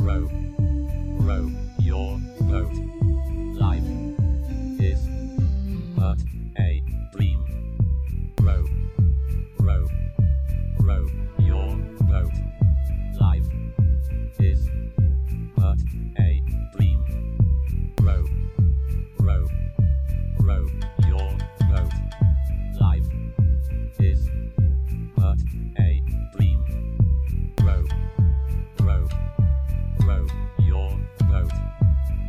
row, row your boat. Life is but a dream. Row, row, row your boat. Life is but a dream. Row, row, row your boat. Life is but a dream. Row, row, row your boat.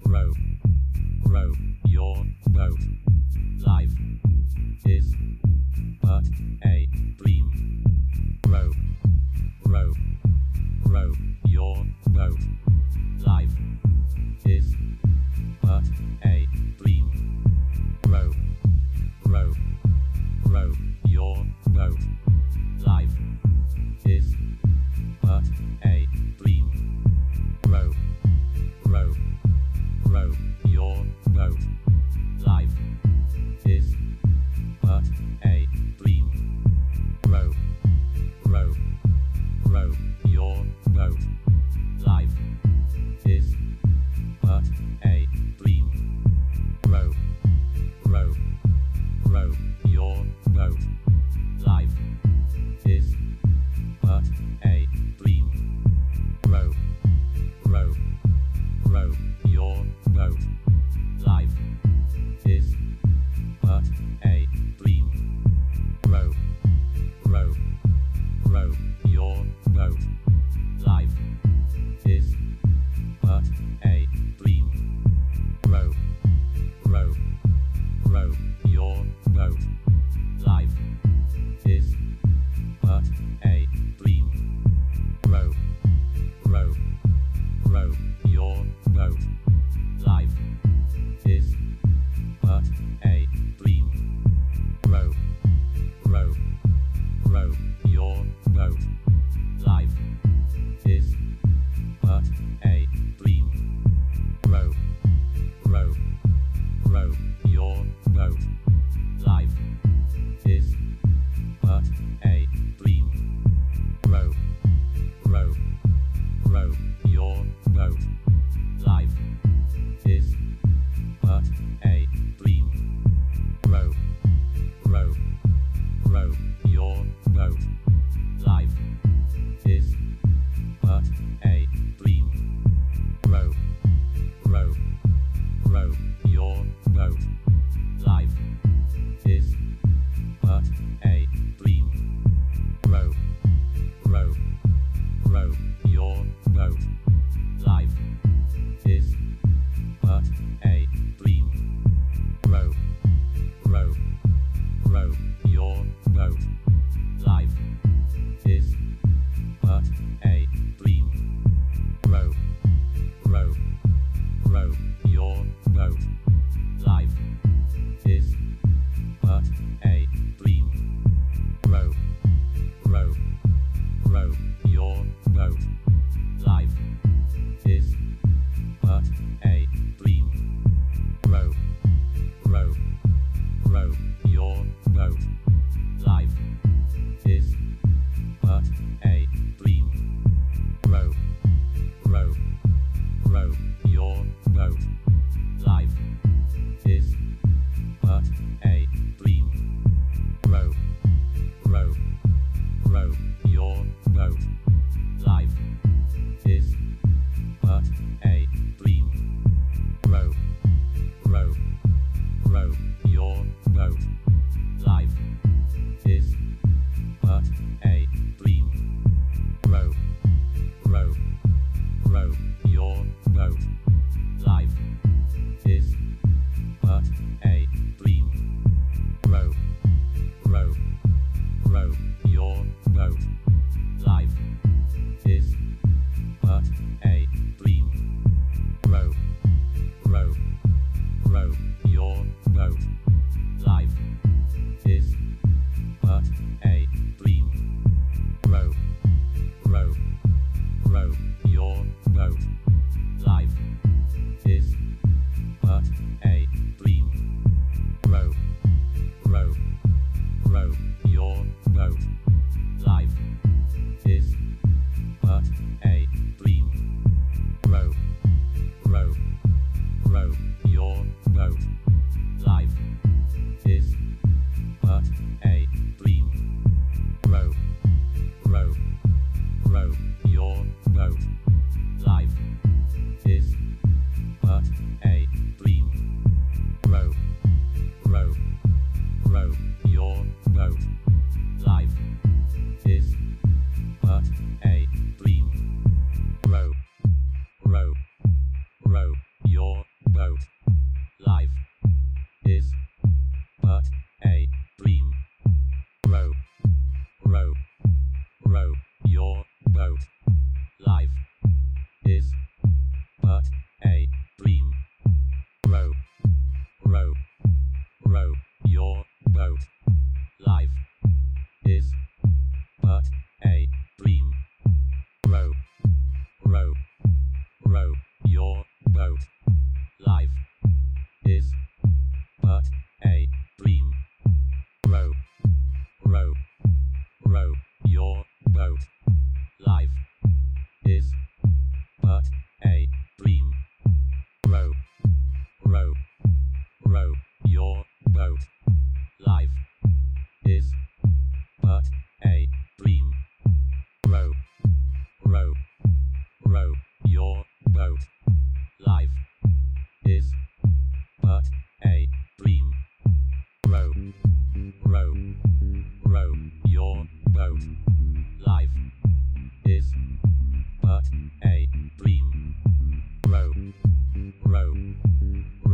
row, row your boat. Life is but a dream. Row, row, row your boat. Life is but a dream. Row, row, row your boat. Life is but a dream. Row, row, row your boat. Life is but a dream. Row, row, row your boat. Life is but a dream.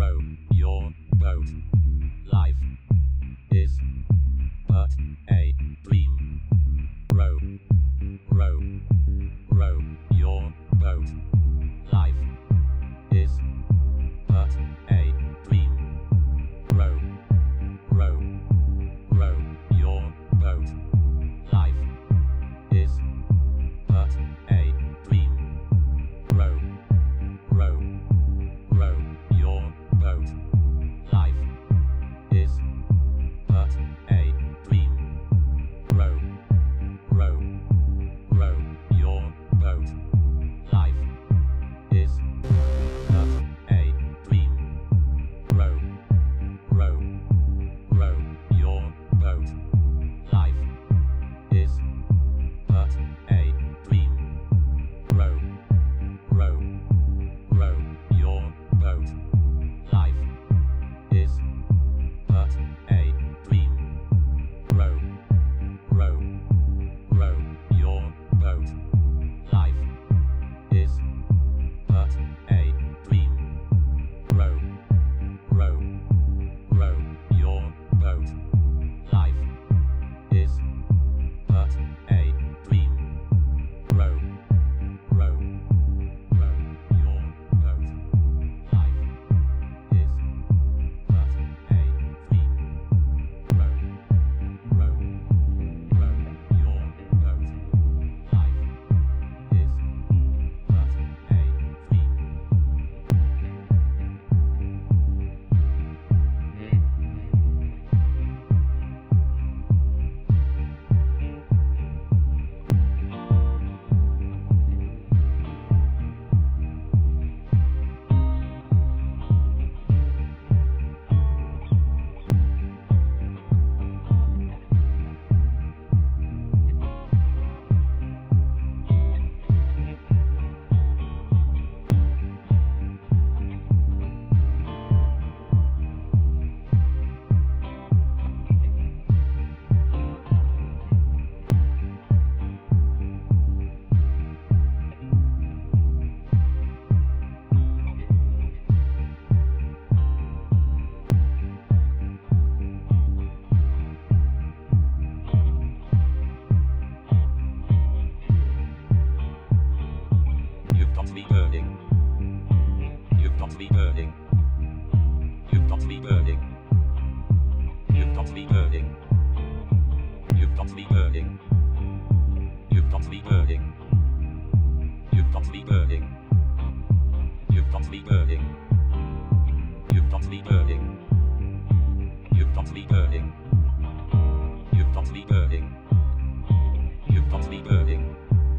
row your boat. Life is but a dream. Row, row, row your boat. Life is but a dream. Row, row, row your boat. Life is but a dream. Row, row, row your boat. Life is but a dream. Row, row, row your boat. Life is but a dream. Row, row, row your boat. Life is but a dream. Row, row, row your boat. Life is but a dream. Row, row, row your boat. Life is but a dream. Row, row, row your boat. Life is but a dream. Row, row, row your boat. Life is but a dream. Row, row, row your boat. Life is but a You've got me burning. You've got me burning. You've got me burning. You've got me burning. You've got me burning. You've got me burning. You've got me burning. You've got me burning. You've got me burning. You've got me burning. You've got me burning. You've got me burning.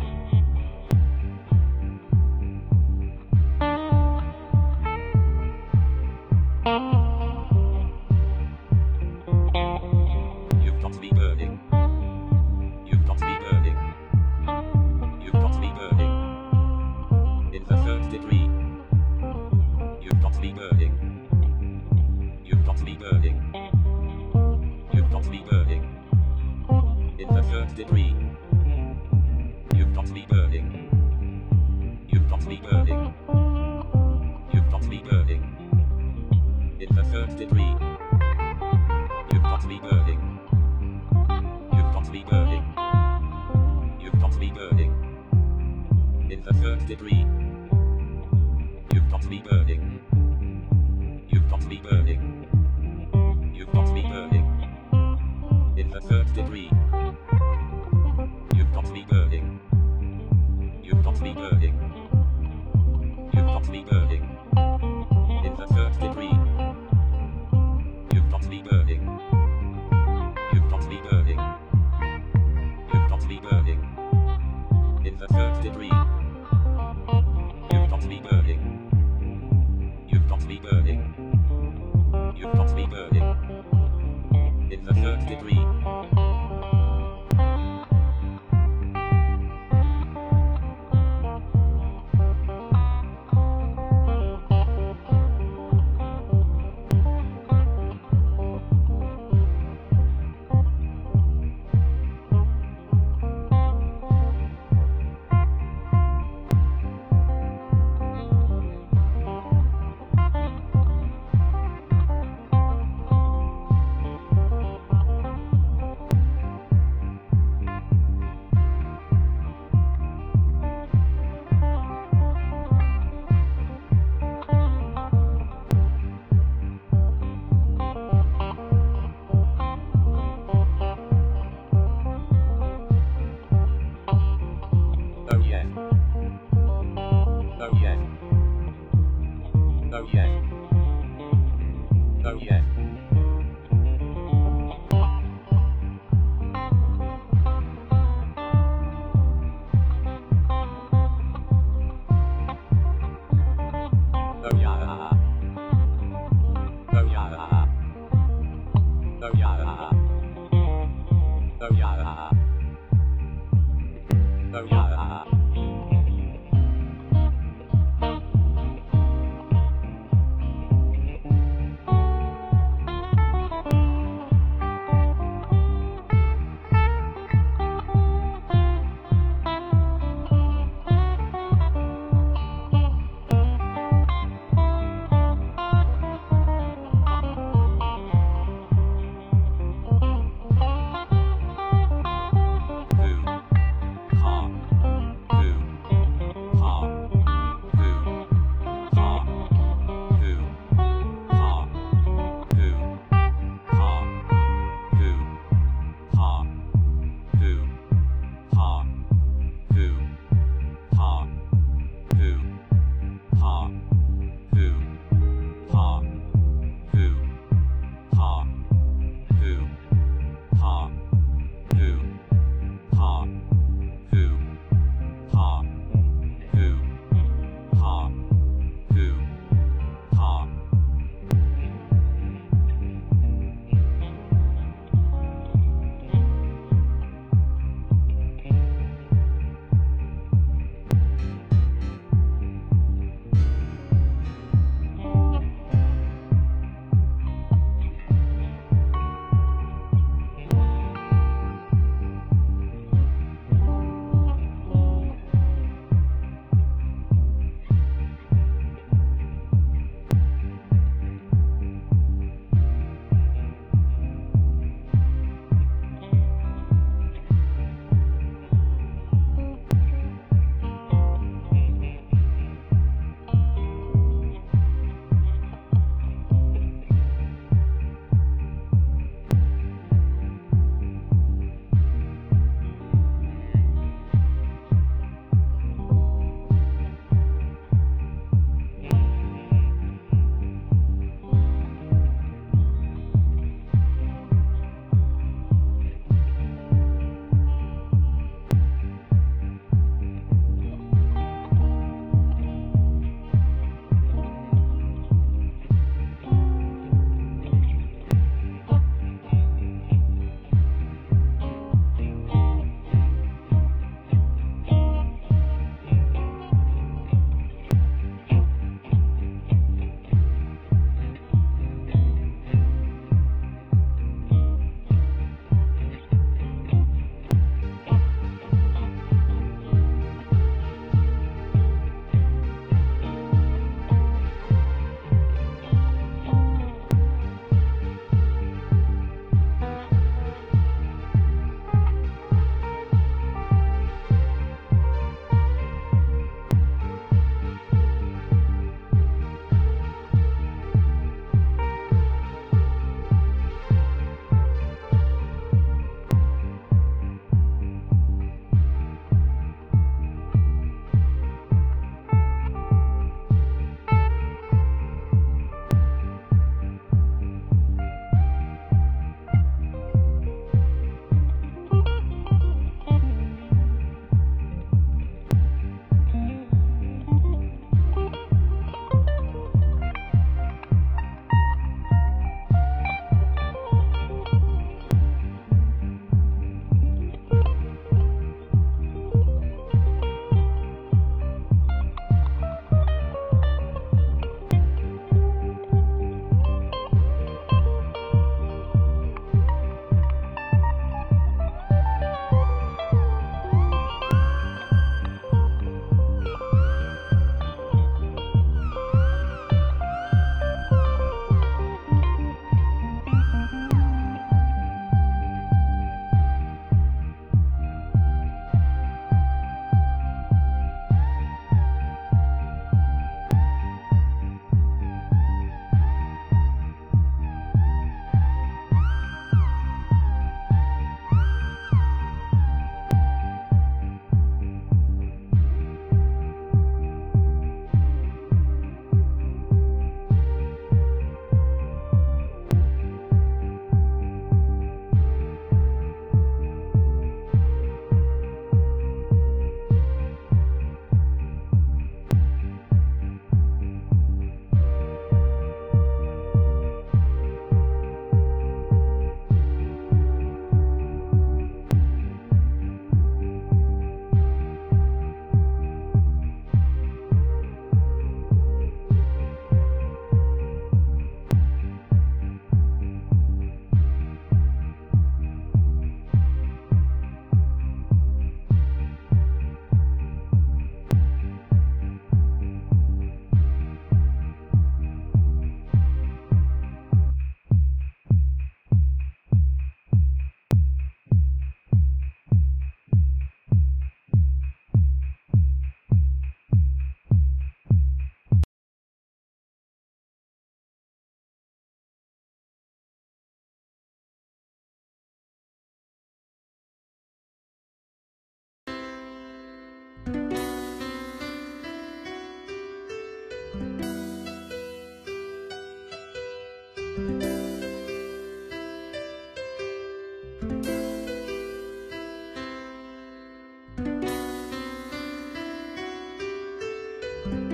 You've got me burning. You've got me burning. You've got me burning. In the third degree. You've got me burning. You've got me burning. You've got me burning. In the third degree. You've got me burning. You've got me burning. You've got me burning. In the third degree. You've got me burning. You've got me burning. You've got me burning. In the third degree. You've got me burning. You've got me burning. You've got me burning. In the third degree. You've got me burning. You've got me burning. You've got me burning. In the third degree. You've got me burning. You've got me burning. You've got me burning. In the third degree. You've got me burning. You've got me burning. You've got me burning. In the third degree. Oh yes. Oh yes. Oh yeah. Oh yeah. Oh yeah. Oh yeah. Oh yeah.